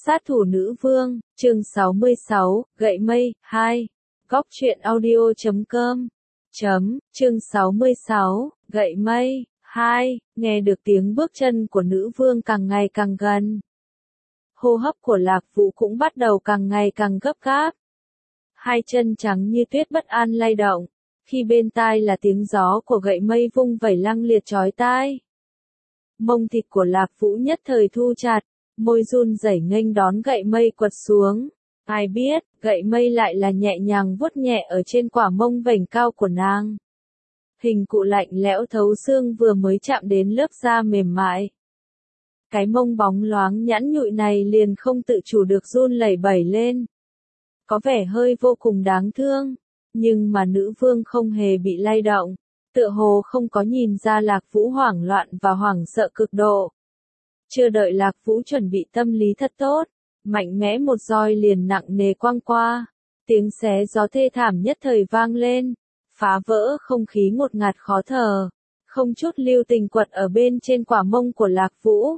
Sát thủ nữ vương, chương 66, gậy mây, 2. Góc truyện audio.com. Chương 66, gậy mây, 2. Nghe được tiếng bước chân của nữ vương càng ngày càng gần. Hô hấp của Lạc Vũ cũng bắt đầu càng ngày càng gấp gáp. Hai chân trắng như tuyết bất an lay động, khi bên tai là tiếng gió của gậy mây vung vẩy lăng liệt chói tai. Mông thịt của Lạc Vũ nhất thời thu chặt, môi run rẩy nghênh đón gậy mây quật xuống. Ai biết, gậy mây lại là nhẹ nhàng vuốt nhẹ ở trên quả mông vểnh cao của nàng. Hình cụ lạnh lẽo thấu xương vừa mới chạm đến lớp da mềm mại. Cái mông bóng loáng nhẵn nhụi này liền không tự chủ được run lẩy bẩy lên. Có vẻ hơi vô cùng đáng thương, nhưng mà nữ vương không hề bị lay động, tựa hồ không có nhìn ra Lạc Vũ hoảng loạn và hoảng sợ cực độ. Chưa đợi Lạc Vũ chuẩn bị tâm lý thật tốt, mạnh mẽ một roi liền nặng nề quăng qua, tiếng xé gió thê thảm nhất thời vang lên, phá vỡ không khí ngột ngạt khó thở, không chút lưu tình quật ở bên trên quả mông của Lạc Vũ.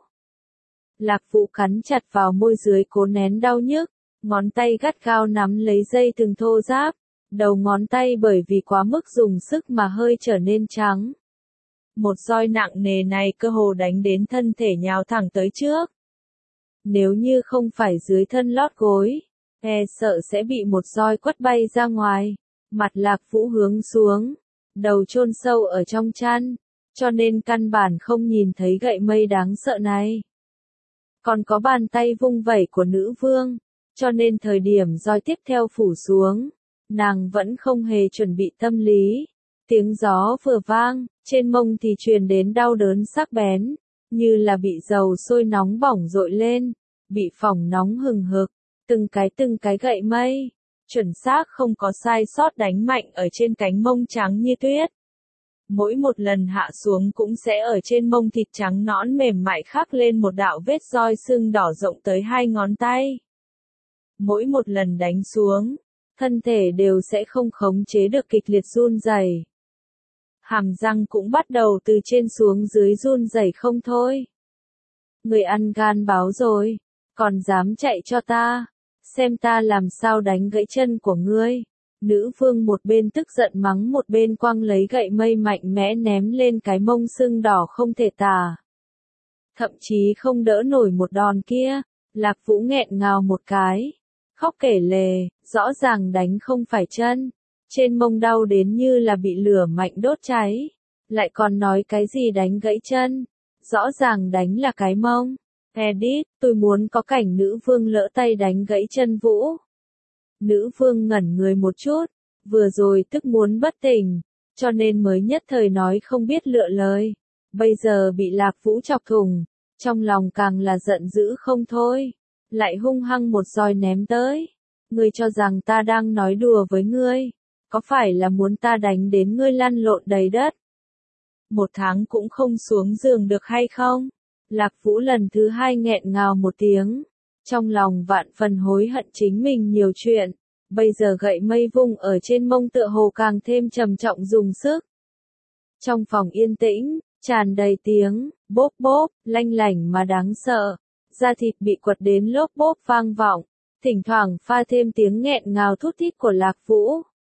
Lạc Vũ cắn chặt vào môi dưới cố nén đau nhức, ngón tay gắt gao nắm lấy dây thừng thô ráp, đầu ngón tay bởi vì quá mức dùng sức mà hơi trở nên trắng. Một roi nặng nề này cơ hồ đánh đến thân thể nhào thẳng tới trước. Nếu như không phải dưới thân lót gối, sợ sẽ bị một roi quất bay ra ngoài. Mặt Lạc Vũ hướng xuống, đầu chôn sâu ở trong chăn, cho nên căn bản không nhìn thấy gậy mây đáng sợ này. Còn có bàn tay vung vẩy của nữ vương, cho nên thời điểm roi tiếp theo phủ xuống, nàng vẫn không hề chuẩn bị tâm lý. Tiếng gió vừa vang, trên mông thì truyền đến đau đớn sắc bén, như là bị dầu sôi nóng bỏng dội lên, bị phỏng nóng hừng hực, từng cái gậy mây, chuẩn xác không có sai sót đánh mạnh ở trên cánh mông trắng như tuyết. Mỗi một lần hạ xuống cũng sẽ ở trên mông thịt trắng nõn mềm mại khắc lên một đạo vết roi sưng đỏ rộng tới 2 ngón tay. Mỗi một lần đánh xuống, thân thể đều sẽ không khống chế được kịch liệt run rẩy. Hàm răng cũng bắt đầu từ trên xuống dưới run rẩy không thôi. Người ăn gan báo rồi, còn dám chạy cho ta, xem ta làm sao đánh gãy chân của ngươi. Nữ vương một bên tức giận mắng một bên quăng lấy gậy mây mạnh mẽ ném lên cái mông sưng đỏ không thể tả. Thậm chí không đỡ nổi một đòn kia, Lạc Vũ nghẹn ngào một cái, khóc kể lể, rõ ràng đánh không phải chân. Trên mông đau đến như là bị lửa mạnh đốt cháy, lại còn nói cái gì đánh gãy chân, rõ ràng đánh là cái mông. Edit, tôi muốn có cảnh nữ vương lỡ tay đánh gãy chân Vũ. Nữ vương ngẩn người một chút, vừa rồi tức muốn bất tỉnh, cho nên mới nhất thời nói không biết lựa lời. Bây giờ bị Lạc Vũ chọc thủng, trong lòng càng là giận dữ không thôi, lại hung hăng một roi ném tới. Ngươi cho rằng ta đang nói đùa với ngươi, có phải là muốn ta đánh đến ngươi lăn lộn đầy đất? 1 tháng cũng không xuống giường được hay không? Lạc Vũ lần thứ 2 nghẹn ngào một tiếng, trong lòng vạn phần hối hận chính mình nhiều chuyện, bây giờ gậy mây vung ở trên mông tựa hồ càng thêm trầm trọng dùng sức. Trong phòng yên tĩnh, tràn đầy tiếng, bốp bốp, lanh lảnh mà đáng sợ, da thịt bị quật đến lốp bốp vang vọng, thỉnh thoảng pha thêm tiếng nghẹn ngào thút thít của Lạc Vũ.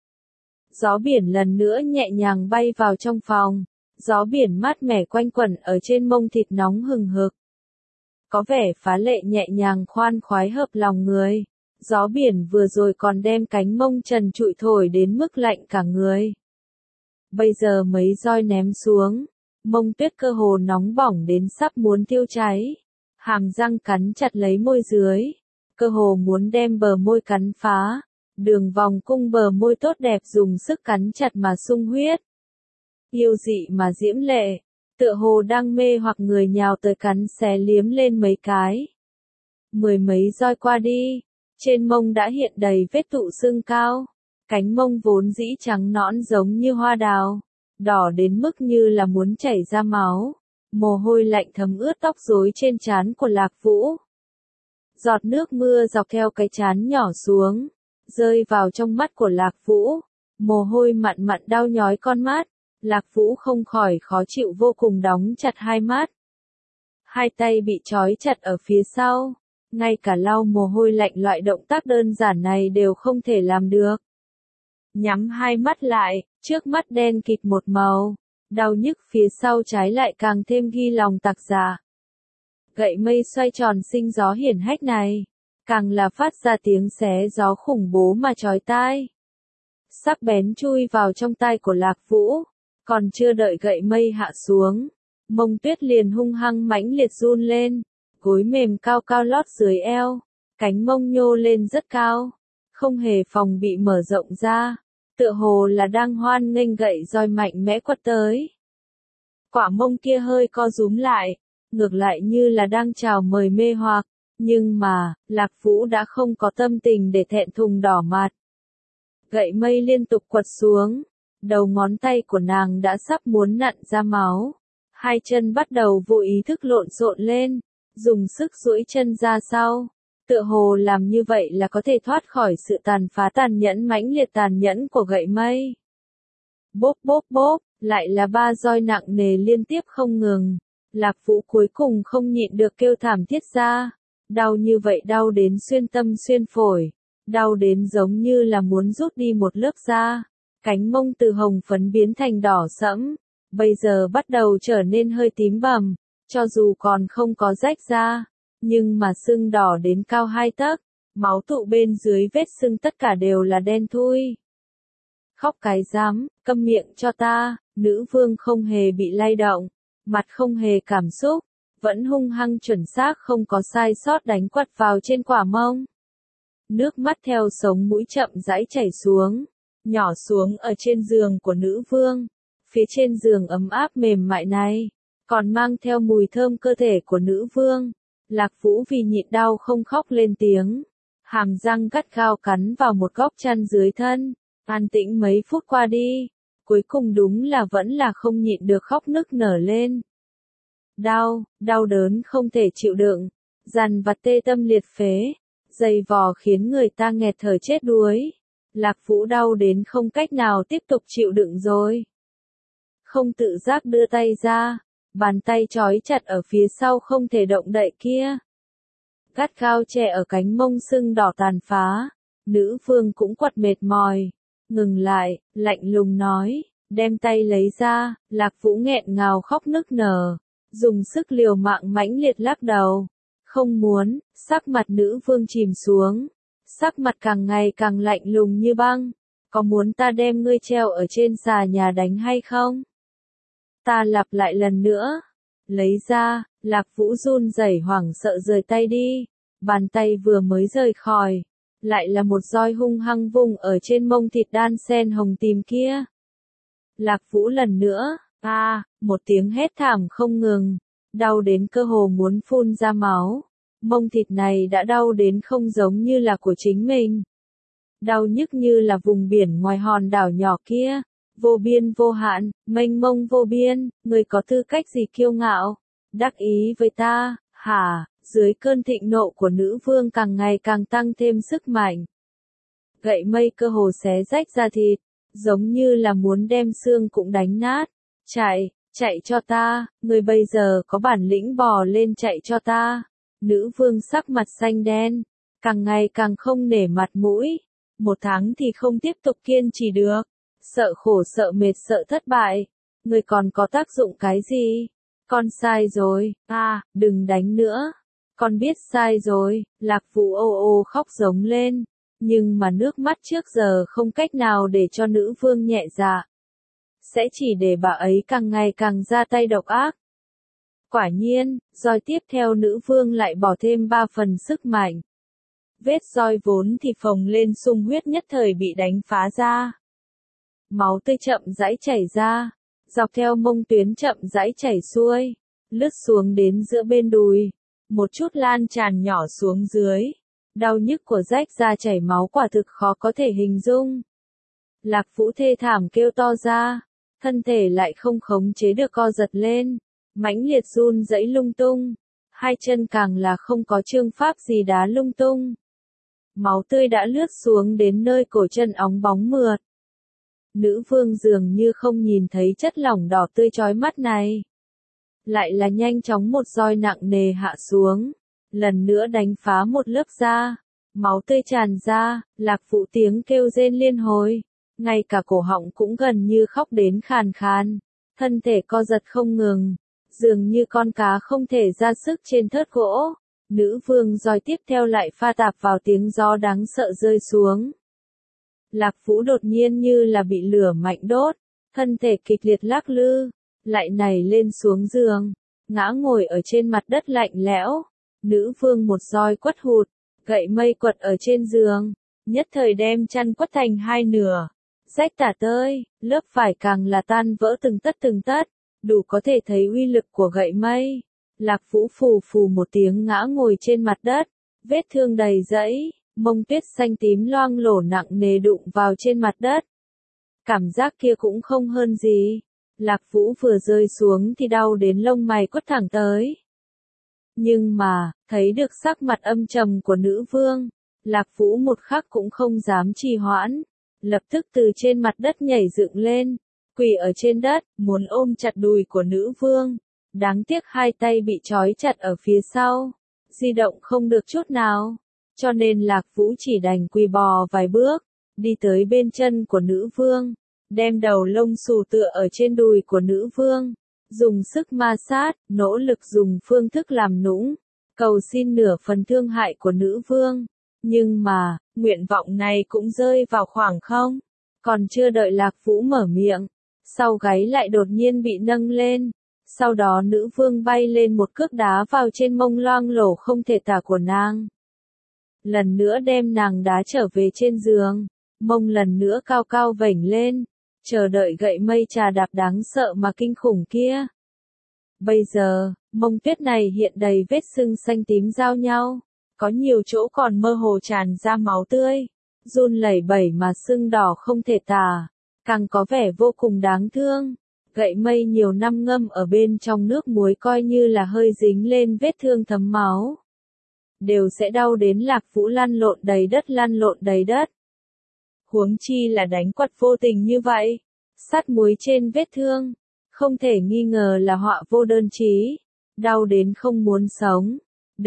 Gió biển lần nữa nhẹ nhàng bay vào trong phòng, gió biển mát mẻ quanh quẩn ở trên mông thịt nóng hừng hực. Có vẻ phá lệ nhẹ nhàng khoan khoái hợp lòng người, gió biển vừa rồi còn đem cánh mông trần trụi thổi đến mức lạnh cả người. Bây giờ mấy roi ném xuống, mông tuyết cơ hồ nóng bỏng đến sắp muốn thiêu cháy, hàm răng cắn chặt lấy môi dưới, cơ hồ muốn đem bờ môi cắn phá. Đường vòng cung bờ môi tốt đẹp dùng sức cắn chặt mà sung huyết. Yêu dị mà diễm lệ, tựa hồ đang mê hoặc người nhào tới cắn xé liếm lên mấy cái. 10 mấy roi qua đi, trên mông đã hiện đầy vết tụ xương cao, cánh mông vốn dĩ trắng nõn giống như hoa đào, đỏ đến mức như là muốn chảy ra máu, mồ hôi lạnh thấm ướt tóc rối trên trán của Lạc Vũ. Giọt nước mưa dọc theo cái trán nhỏ xuống, rơi vào trong mắt của Lạc Vũ, mồ hôi mặn mặn đau nhói con mắt, Lạc Vũ không khỏi khó chịu vô cùng đóng chặt hai mắt. Hai tay bị trói chặt ở phía sau, ngay cả lau mồ hôi lạnh loại động tác đơn giản này đều không thể làm được. Nhắm hai mắt lại, trước mắt đen kịt một màu, đau nhức phía sau trái lại càng thêm ghi lòng tạc dạ. Gậy mây xoay tròn sinh gió hiển hách này, càng là phát ra tiếng xé gió khủng bố mà chói tai. Sắc bén chui vào trong tai của Lạc Vũ, còn chưa đợi gậy mây hạ xuống, Mông Tuyết liền hung hăng mãnh liệt run lên, gối mềm cao cao lót dưới eo, cánh mông nhô lên rất cao, không hề phòng bị mở rộng ra, tựa hồ là đang hoan nghênh gậy roi mạnh mẽ quất tới. Quả mông kia hơi co rúm lại, ngược lại như là đang chào mời mê hoặc, nhưng mà, Lạc Vũ đã không có tâm tình để thẹn thùng đỏ mặt. Gậy mây liên tục quật xuống, đầu ngón tay của nàng đã sắp muốn nặn ra máu, hai chân bắt đầu vô ý thức lộn xộn lên, dùng sức duỗi chân ra sau, tựa hồ làm như vậy là có thể thoát khỏi sự tàn phá tàn nhẫn mãnh liệt tàn nhẫn của gậy mây. Bốp bốp bốp, lại là ba roi nặng nề liên tiếp không ngừng. Lạc Vũ cuối cùng không nhịn được kêu thảm thiết ra, đau như vậy đau đến xuyên tâm xuyên phổi, đau đến giống như là muốn rút đi một lớp da, cánh mông từ hồng phấn biến thành đỏ sẫm, bây giờ bắt đầu trở nên hơi tím bầm, cho dù còn không có rách da, nhưng mà sưng đỏ đến cao 2 tấc, máu tụ bên dưới vết sưng tất cả đều là đen thui. Khóc cái dám, câm miệng cho ta, nữ vương không hề bị lay động, mặt không hề cảm xúc, vẫn hung hăng chuẩn xác không có sai sót đánh quật vào trên quả mông. Nước mắt theo sống mũi chậm rãi chảy xuống, nhỏ xuống ở trên giường của nữ vương. Phía trên giường ấm áp mềm mại này, còn mang theo mùi thơm cơ thể của nữ vương. Lạc Vũ vì nhịn đau không khóc lên tiếng, hàm răng gắt gao cắn vào một góc chăn dưới thân, an tĩnh mấy phút qua đi, cuối cùng đúng là vẫn là không nhịn được khóc nức nở lên. Đau đớn không thể chịu đựng, dằn vặt tê tâm liệt phế, dày vò khiến người ta nghẹt thở chết đuối. Lạc Vũ đau đến không cách nào tiếp tục chịu đựng rồi. Không tự giác đưa tay ra, bàn tay trói chặt ở phía sau không thể động đậy kia. Gắt gao che ở cánh mông sưng đỏ tàn phá, nữ vương cũng quật mệt mỏi, ngừng lại, lạnh lùng nói, đem tay lấy ra. Lạc Vũ nghẹn ngào khóc nức nở, dùng sức liều mạng mãnh liệt lắc đầu, không muốn. Sắc mặt nữ vương chìm xuống, sắc mặt càng ngày càng lạnh lùng như băng, có muốn ta đem ngươi treo ở trên xà nhà đánh hay không? Ta lặp lại lần nữa, lấy ra. Lạc Vũ run rẩy hoảng sợ rời tay đi, bàn tay vừa mới rời khỏi, lại là một roi hung hăng vung ở trên mông thịt đan sen hồng tím kia. Lạc Vũ lần nữa, một tiếng hét thảm không ngừng, đau đến cơ hồ muốn phun ra máu, mông thịt này đã đau đến không giống như là của chính mình. Đau nhức như là vùng biển ngoài hòn đảo nhỏ kia, vô biên vô hạn, mênh mông vô biên. Ngươi có tư cách gì kiêu ngạo, đắc ý với ta, hả? Dưới cơn thịnh nộ của nữ vương càng ngày càng tăng thêm sức mạnh. Gậy mây cơ hồ xé rách ra thịt, giống như là muốn đem xương cũng đánh nát. Chạy cho ta, ngươi bây giờ có bản lĩnh bò lên chạy cho ta. Nữ vương sắc mặt xanh đen, càng ngày càng không nể mặt mũi. 1 tháng thì không tiếp tục kiên trì được, sợ khổ sợ mệt sợ thất bại. Ngươi còn có tác dụng cái gì? Con sai rồi, đừng đánh nữa. Con biết sai rồi. Lạc Vũ ô ô khóc giống lên, nhưng mà nước mắt trước giờ không cách nào để cho nữ vương nhẹ dạ. Sẽ chỉ để bà ấy càng ngày càng ra tay độc ác. Quả nhiên, roi tiếp theo nữ vương lại bỏ thêm 3 phần sức mạnh. Vết roi vốn thì phồng lên sung huyết nhất thời bị đánh phá ra. Máu tươi chậm rãi chảy ra, dọc theo mông tuyến chậm rãi chảy xuôi, lướt xuống đến giữa bên đùi, một chút lan tràn nhỏ xuống dưới. Đau nhức của rách da chảy máu quả thực khó có thể hình dung. Lạc Vũ thê thảm kêu to ra, thân thể lại không khống chế được co giật lên, mãnh liệt run rẩy lung tung, hai chân càng là không có chương pháp gì đá lung tung. Máu tươi đã lướt xuống đến nơi cổ chân óng bóng mượt. Nữ vương dường như không nhìn thấy chất lỏng đỏ tươi chói mắt này. Lại là nhanh chóng một roi nặng nề hạ xuống, lần nữa đánh phá một lớp da. Máu tươi tràn ra, Lạc Vũ tiếng kêu rên liên hồi. Ngay cả cổ họng cũng gần như khóc đến khàn khàn. Thân thể co giật không ngừng. Dường như con cá không thể ra sức trên thớt gỗ. Nữ vương roi tiếp theo lại pha tạp vào tiếng gió đáng sợ rơi xuống. Lạc Vũ đột nhiên như là bị lửa mạnh đốt. Thân thể kịch liệt lắc lư. Lại nảy lên xuống giường. Ngã ngồi ở trên mặt đất lạnh lẽo. Nữ vương một roi quất hụt. Gậy mây quật ở trên giường. Nhất thời đem chăn quất thành hai nửa. Rách tả tơi, lớp vải càng là tan vỡ từng tất, đủ có thể thấy uy lực của gậy mây. Lạc Vũ phù phù một tiếng ngã ngồi trên mặt đất, vết thương đầy rẫy, mông tuyết xanh tím loang lổ nặng nề đụng vào trên mặt đất. Cảm giác kia cũng không hơn gì. Lạc Vũ vừa rơi xuống thì đau đến lông mày quất thẳng tới. Nhưng mà, thấy được sắc mặt âm trầm của nữ vương, Lạc Vũ một khắc cũng không dám trì hoãn. Lập tức từ trên mặt đất nhảy dựng lên, quỳ ở trên đất, muốn ôm chặt đùi của nữ vương. Đáng tiếc hai tay bị trói chặt ở phía sau, di động không được chút nào. Cho nên Lạc Vũ chỉ đành quỳ bò vài bước, đi tới bên chân của nữ vương, đem đầu lông xù tựa ở trên đùi của nữ vương, dùng sức ma sát, nỗ lực dùng phương thức làm nũng, cầu xin nửa phần thương hại của nữ vương. Nhưng mà, nguyện vọng này cũng rơi vào khoảng không. Còn chưa đợi Lạc Vũ mở miệng, sau gáy lại đột nhiên bị nâng lên. Sau đó nữ vương bay lên một cước đá vào trên mông loang lổ không thể tả của nàng. Lần nữa đem nàng đá trở về trên giường, mông lần nữa cao cao vểnh lên, chờ đợi gậy mây trà đạp đáng sợ mà kinh khủng kia. Bây giờ, mông tuyết này hiện đầy vết sưng xanh tím giao nhau. Có nhiều chỗ còn mơ hồ tràn ra máu tươi, run lẩy bẩy mà sưng đỏ không thể tả, càng có vẻ vô cùng đáng thương. Gậy mây nhiều năm ngâm ở bên trong nước muối coi như là hơi dính lên vết thương thấm máu. Đều sẽ đau đến Lạc Vũ lăn lộn đầy đất. Huống chi là đánh quật vô tình như vậy, sắt muối trên vết thương, không thể nghi ngờ là họa vô đơn chí, đau đến không muốn sống.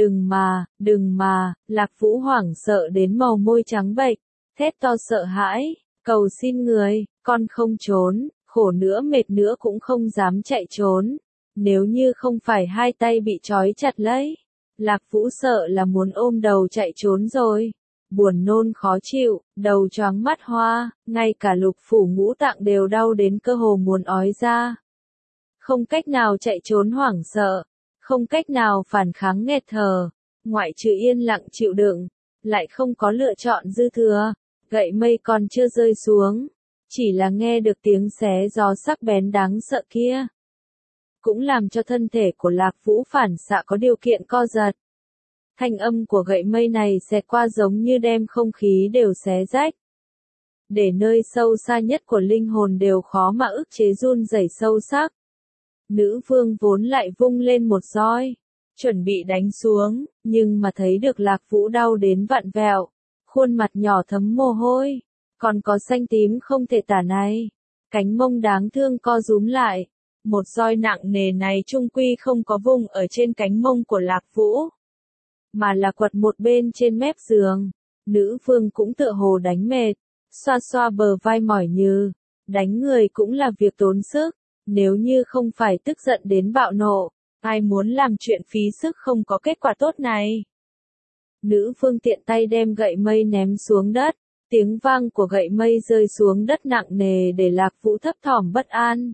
Đừng mà, Lạc Vũ hoảng sợ đến màu môi trắng bệch, thét to sợ hãi, cầu xin người, con không trốn, khổ nữa mệt nữa cũng không dám chạy trốn. Nếu như không phải hai tay bị trói chặt lấy, Lạc Vũ sợ là muốn ôm đầu chạy trốn rồi. Buồn nôn khó chịu, đầu choáng mắt hoa, ngay cả lục phủ ngũ tạng đều đau đến cơ hồ muốn ói ra. Không cách nào chạy trốn hoảng sợ. Không cách nào phản kháng nghẹt thở, ngoại trừ yên lặng chịu đựng, lại không có lựa chọn dư thừa. Gậy mây còn chưa rơi xuống, chỉ là nghe được tiếng xé gió sắc bén đáng sợ kia, cũng làm cho thân thể của Lạc Vũ phản xạ có điều kiện co giật. Thanh âm của gậy mây này xẹt qua giống như đem không khí đều xé rách. Để nơi sâu xa nhất của linh hồn đều khó mà ức chế run rẩy sâu sắc. Nữ vương vốn lại vung lên một roi, chuẩn bị đánh xuống, nhưng mà thấy được Lạc Vũ đau đến vặn vẹo, khuôn mặt nhỏ thấm mồ hôi, còn có xanh tím không thể tả này, cánh mông đáng thương co rúm lại. Một roi nặng nề này trung quy không có vùng ở trên cánh mông của Lạc Vũ, mà là quật một bên trên mép giường. Nữ vương cũng tựa hồ đánh mệt, xoa xoa bờ vai mỏi nhừ, đánh người cũng là việc tốn sức. Nếu như không phải tức giận đến bạo nộ, ai muốn làm chuyện phí sức không có kết quả tốt này. Nữ vương tiện tay đem gậy mây ném xuống đất, tiếng vang của gậy mây rơi xuống đất nặng nề để Lạc Vũ thấp thỏm bất an.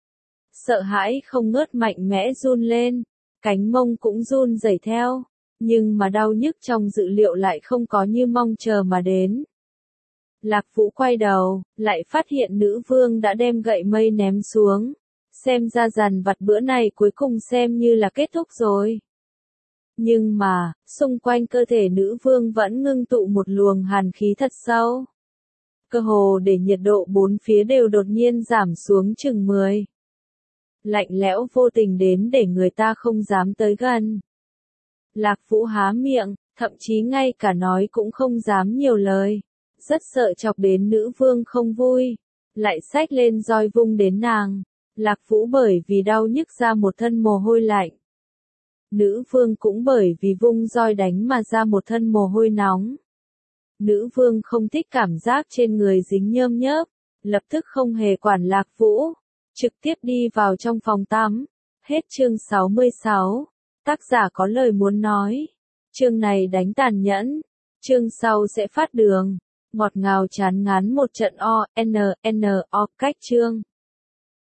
Sợ hãi không ngớt mạnh mẽ run lên, cánh mông cũng run rẩy theo, nhưng mà đau nhức trong dự liệu lại không có như mong chờ mà đến. Lạc Vũ quay đầu, lại phát hiện nữ vương đã đem gậy mây ném xuống. Xem ra dằn vặt bữa này cuối cùng xem như là kết thúc rồi. Nhưng mà, xung quanh cơ thể nữ vương vẫn ngưng tụ một luồng hàn khí thật sâu. Cơ hồ để nhiệt độ bốn phía đều đột nhiên giảm xuống chừng 10. Lạnh lẽo vô tình đến để người ta không dám tới gần. Lạc Vũ há miệng, thậm chí ngay cả nói cũng không dám nhiều lời. Rất sợ chọc đến nữ vương không vui. Lại xách lên roi vung đến nàng. Lạc Vũ bởi vì đau nhức ra một thân mồ hôi lạnh. Nữ vương cũng bởi vì vung roi đánh mà ra một thân mồ hôi nóng. Nữ vương không thích cảm giác trên người dính nhơm nhớp, lập tức không hề quản Lạc Vũ, trực tiếp đi vào trong phòng tắm. Hết chương 66. Tác giả có lời muốn nói. Chương này đánh tàn nhẫn. Chương sau sẽ phát đường. Ngọt ngào chán ngán một trận o, n, o cách chương.